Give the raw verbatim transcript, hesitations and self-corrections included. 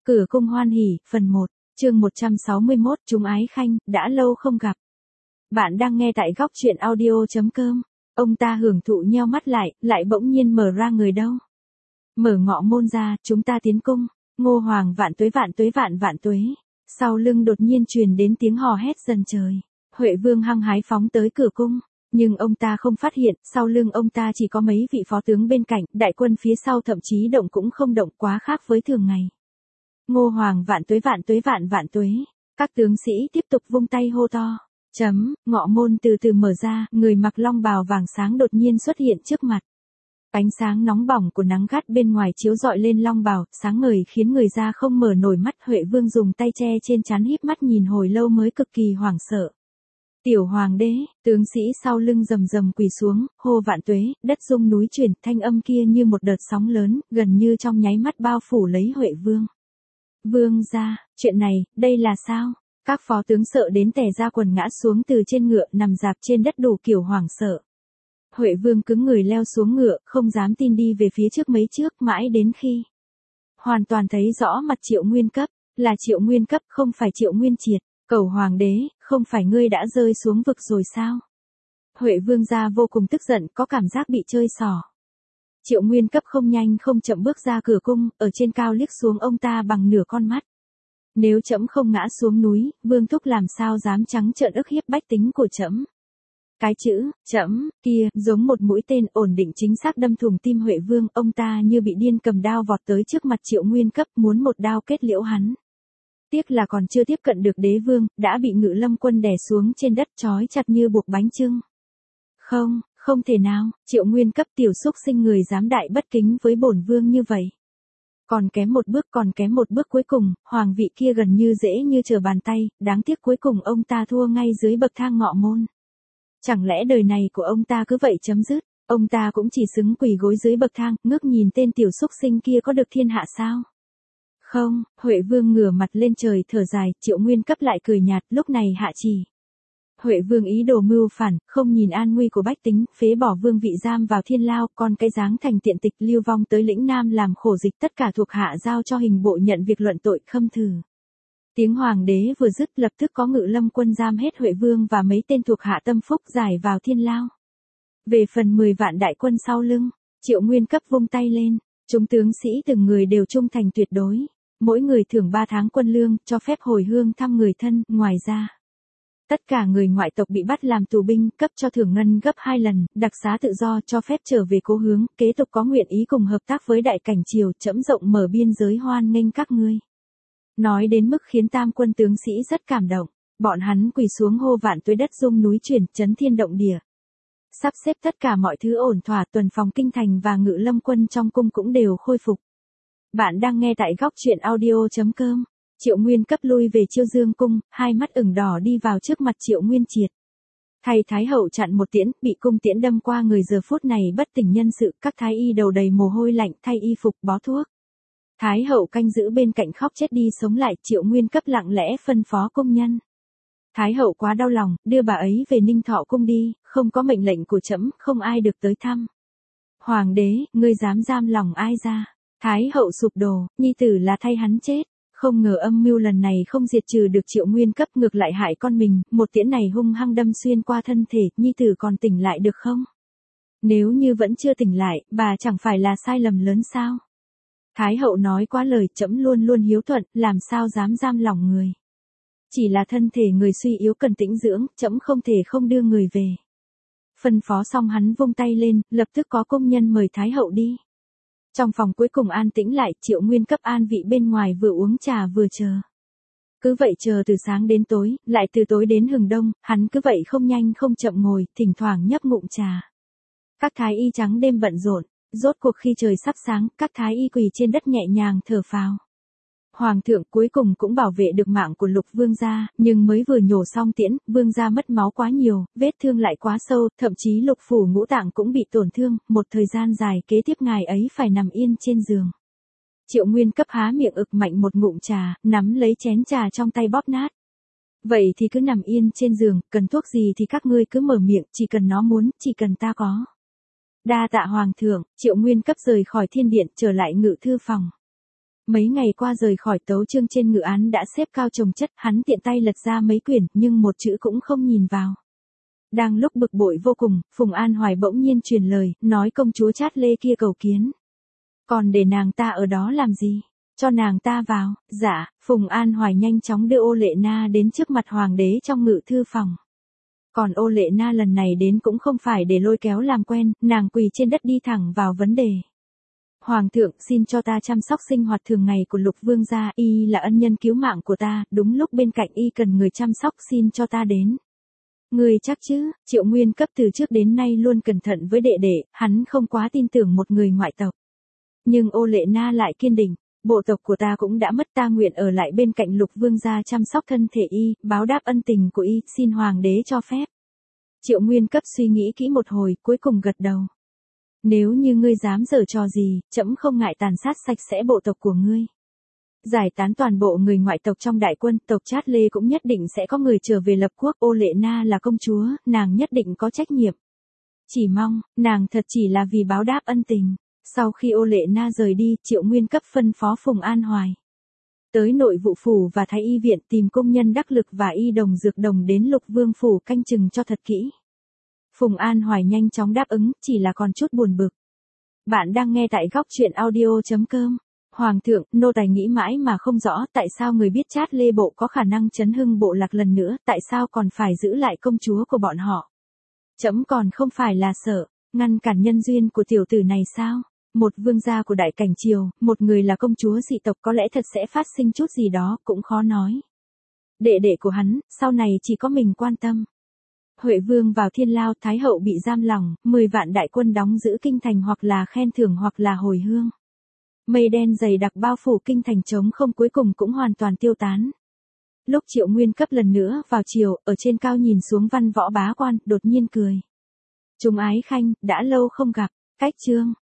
Cửa cung hoan hỉ, phần một, chương một trăm sáu mươi mốt, chúng ái khanh, đã lâu không gặp. Bạn đang nghe tại góc truyện audio.com. Ông ta hưởng thụ nheo mắt lại, lại bỗng nhiên mở ra người đâu. Mở ngọ môn ra, chúng ta tiến cung. Ngô Hoàng vạn tuế vạn tuế vạn vạn tuế. Sau lưng đột nhiên truyền đến tiếng hò hét dần trời. Huệ Vương hăng hái phóng tới cửa cung. Nhưng ông ta không phát hiện, sau lưng ông ta chỉ có mấy vị phó tướng bên cạnh, đại quân phía sau thậm chí động cũng không động, quá khác với thường ngày. Ngô Hoàng vạn tuế vạn tuế vạn vạn tuế. Các tướng sĩ tiếp tục vung tay hô to. Chấm, ngọ môn từ từ mở ra, người mặc long bào vàng sáng đột nhiên xuất hiện trước mặt. Ánh sáng nóng bỏng của nắng gắt bên ngoài chiếu rọi lên long bào, sáng ngời khiến người ra không mở nổi mắt. Huệ Vương dùng tay che trên trán híp mắt nhìn hồi lâu mới cực kỳ hoảng sợ. Tiểu hoàng đế, tướng sĩ sau lưng rầm rầm quỳ xuống, hô vạn tuế, đất rung núi chuyển, thanh âm kia như một đợt sóng lớn, gần như trong nháy mắt bao phủ lấy Huệ Vương. Vương gia, chuyện này, đây là sao? Các phó tướng sợ đến tè ra quần ngã xuống từ trên ngựa, nằm dạp trên đất đủ kiểu hoảng sợ. Huệ Vương cứng người leo xuống ngựa, không dám tin đi về phía trước mấy trước, mãi đến khi hoàn toàn thấy rõ mặt Triệu Nguyên Cấp, là Triệu Nguyên Cấp, không phải Triệu Nguyên Triệt. Cầu hoàng đế, không phải ngươi đã rơi xuống vực rồi sao? Huệ Vương gia vô cùng tức giận, có cảm giác bị chơi xỏ. Triệu Nguyên Cấp không nhanh không chậm bước ra cửa cung, ở trên cao liếc xuống ông ta bằng nửa con mắt. Nếu trẫm không ngã xuống núi, Vương thúc làm sao dám trắng trợn ức hiếp bách tính của trẫm? Cái chữ trẫm kia giống một mũi tên ổn định chính xác đâm thủng tim Huệ Vương, ông ta như bị điên cầm đao vọt tới trước mặt Triệu Nguyên Cấp, muốn một đao kết liễu hắn. Tiếc là còn chưa tiếp cận được đế vương, đã bị Ngự Lâm quân đè xuống trên đất trói chặt như buộc bánh chưng. Không, không thể nào, Triệu Nguyên Cấp tiểu xúc sinh người dám đại bất kính với bổn vương như vậy. Còn kém một bước, còn kém một bước cuối cùng, hoàng vị kia gần như dễ như trở bàn tay, đáng tiếc cuối cùng ông ta thua ngay dưới bậc thang ngọ môn. Chẳng lẽ đời này của ông ta cứ vậy chấm dứt, ông ta cũng chỉ xứng quỳ gối dưới bậc thang, ngước nhìn tên tiểu xúc sinh kia có được thiên hạ sao? Không, Huệ Vương ngửa mặt lên trời thở dài, Triệu Nguyên Cấp lại cười nhạt, lúc này hạ chỉ. Huệ Vương ý đồ mưu phản, không nhìn an nguy của bách tính, phế bỏ vương vị giam vào thiên lao, còn cái dáng thành tiện tịch lưu vong tới lĩnh Nam làm khổ dịch, tất cả thuộc hạ giao cho hình bộ nhận việc luận tội khâm thử. Tiếng hoàng đế vừa dứt, lập tức có Ngự Lâm quân giam hết Huệ Vương và mấy tên thuộc hạ tâm phúc giải vào thiên lao. Về phần mười vạn đại quân sau lưng, Triệu Nguyên Cấp vung tay lên, chúng tướng sĩ từng người đều trung thành tuyệt đối. Mỗi người thưởng ba tháng quân lương, cho phép hồi hương thăm người thân, ngoài ra. Tất cả người ngoại tộc bị bắt làm tù binh, cấp cho thưởng ngân gấp hai lần, đặc xá tự do, cho phép trở về cố hướng, kế tục có nguyện ý cùng hợp tác với đại cảnh triều, trẫm rộng mở biên giới hoan nghênh các ngươi. Nói đến mức khiến tam quân tướng sĩ rất cảm động, bọn hắn quỳ xuống hô vạn tuế, đất rung núi chuyển, chấn thiên động địa. Sắp xếp tất cả mọi thứ ổn thỏa, tuần phòng kinh thành và Ngự Lâm quân trong cung cũng đều khôi phục. Bạn đang nghe tại góc truyện audio.com. Triệu Nguyên Cấp lui về Chiêu Dương cung, hai mắt ửng đỏ đi vào trước mặt Triệu Nguyên Triệt. Thay Thái hậu chặn một tiễn, bị cung tiễn đâm qua người giờ phút này bất tỉnh nhân sự, các thái y đầu đầy mồ hôi lạnh, thay y phục bó thuốc. Thái hậu canh giữ bên cạnh khóc chết đi sống lại, Triệu Nguyên Cấp lặng lẽ phân phó công nhân. Thái hậu quá đau lòng, đưa bà ấy về Ninh Thọ cung đi, không có mệnh lệnh của trẫm, không ai được tới thăm. Hoàng đế, ngươi dám giam lòng ai ra? Thái hậu sụp đổ, nhi tử là thay hắn chết. Không ngờ âm mưu lần này không diệt trừ được Triệu Nguyên Cấp, ngược lại hại con mình, một tiễn này hung hăng đâm xuyên qua thân thể, nhi tử còn tỉnh lại được không? Nếu như vẫn chưa tỉnh lại, bà chẳng phải là sai lầm lớn sao? Thái hậu nói quá lời, trẫm luôn luôn hiếu thuận, làm sao dám giam lòng người. Chỉ là thân thể người suy yếu cần tĩnh dưỡng, trẫm không thể không đưa người về. Phân phó xong hắn vung tay lên, lập tức có công nhân mời Thái hậu đi. Trong phòng cuối cùng an tĩnh lại, Triệu Nguyên Cấp an vị bên ngoài vừa uống trà vừa chờ. Cứ vậy chờ từ sáng đến tối, lại từ tối đến hừng đông, hắn cứ vậy không nhanh không chậm ngồi, thỉnh thoảng nhấp ngụm trà. Các thái y trắng đêm bận rộn, rốt cuộc khi trời sắp sáng, các thái y quỳ trên đất nhẹ nhàng thở phào. Hoàng thượng cuối cùng cũng bảo vệ được mạng của Lục vương gia, nhưng mới vừa nhổ xong tiễn, vương gia mất máu quá nhiều, vết thương lại quá sâu, thậm chí lục phủ ngũ tạng cũng bị tổn thương, một thời gian dài kế tiếp ngài ấy phải nằm yên trên giường. Triệu Nguyên Cấp há miệng ực mạnh một ngụm trà, nắm lấy chén trà trong tay bóp nát. Vậy thì cứ nằm yên trên giường, cần thuốc gì thì các ngươi cứ mở miệng, chỉ cần nó muốn, chỉ cần ta có. Đa tạ hoàng thượng, Triệu Nguyên Cấp rời khỏi thiên điện, trở lại ngự thư phòng. Mấy ngày qua rời khỏi tấu chương trên ngự án đã xếp cao chồng chất, hắn tiện tay lật ra mấy quyển, nhưng một chữ cũng không nhìn vào. Đang lúc bực bội vô cùng, Phùng An Hoài bỗng nhiên truyền lời, nói công chúa Chát Lê kia cầu kiến. Còn để nàng ta ở đó làm gì? Cho nàng ta vào. Dạ, Phùng An Hoài nhanh chóng đưa Ô Lệ Na đến trước mặt hoàng đế trong ngự thư phòng. Còn Ô Lệ Na lần này đến cũng không phải để lôi kéo làm quen, nàng quỳ trên đất đi thẳng vào vấn đề. Hoàng thượng, xin cho ta chăm sóc sinh hoạt thường ngày của Lục Vương gia, y là ân nhân cứu mạng của ta, đúng lúc bên cạnh y cần người chăm sóc, xin cho ta đến. Người chắc chứ? Triệu Nguyên Cấp từ trước đến nay luôn cẩn thận với đệ đệ, hắn không quá tin tưởng một người ngoại tộc. Nhưng Ô Lệ Na lại kiên định, bộ tộc của ta cũng đã mất, ta nguyện ở lại bên cạnh Lục Vương gia chăm sóc thân thể y, báo đáp ân tình của y, xin hoàng đế cho phép. Triệu Nguyên Cấp suy nghĩ kỹ một hồi, cuối cùng gật đầu. Nếu như ngươi dám giở trò gì, trẫm không ngại tàn sát sạch sẽ bộ tộc của ngươi. Giải tán toàn bộ người ngoại tộc trong đại quân, tộc Chát Lê cũng nhất định sẽ có người trở về lập quốc. Ô Lệ Na là công chúa, nàng nhất định có trách nhiệm. Chỉ mong, nàng thật chỉ là vì báo đáp ân tình. Sau khi Ô Lệ Na rời đi, Triệu Nguyên Cấp phân phó Phùng An Hoài tới nội vụ phủ và thái y viện tìm công nhân đắc lực và y đồng dược đồng đến Lục Vương phủ canh chừng cho thật kỹ. Phùng An Hoài nhanh chóng đáp ứng, chỉ là còn chút buồn bực. Bạn đang nghe tại góc truyện audio chấm com. Hoàng thượng, nô tài nghĩ mãi mà không rõ tại sao người biết Chát Lê bộ có khả năng chấn hưng bộ lạc lần nữa, tại sao còn phải giữ lại công chúa của bọn họ. Trẫm còn không phải là sợ, ngăn cản nhân duyên của tiểu tử này sao? Một vương gia của đại cảnh triều, một người là công chúa dị tộc, có lẽ thật sẽ phát sinh chút gì đó, cũng khó nói. Đệ đệ của hắn, sau này chỉ có mình quan tâm. Huệ vương vào thiên lao, thái hậu bị giam lỏng, mười vạn đại quân đóng giữ kinh thành, hoặc là khen thưởng hoặc là hồi hương. Mây đen dày đặc bao phủ kinh thành, trống không, cuối cùng cũng hoàn toàn tiêu tán. Lúc Triệu Nguyên Cấp lần nữa vào triều, ở trên cao nhìn xuống văn võ bá quan, đột nhiên cười. Chúng ái khanh, đã lâu không gặp, cách chương.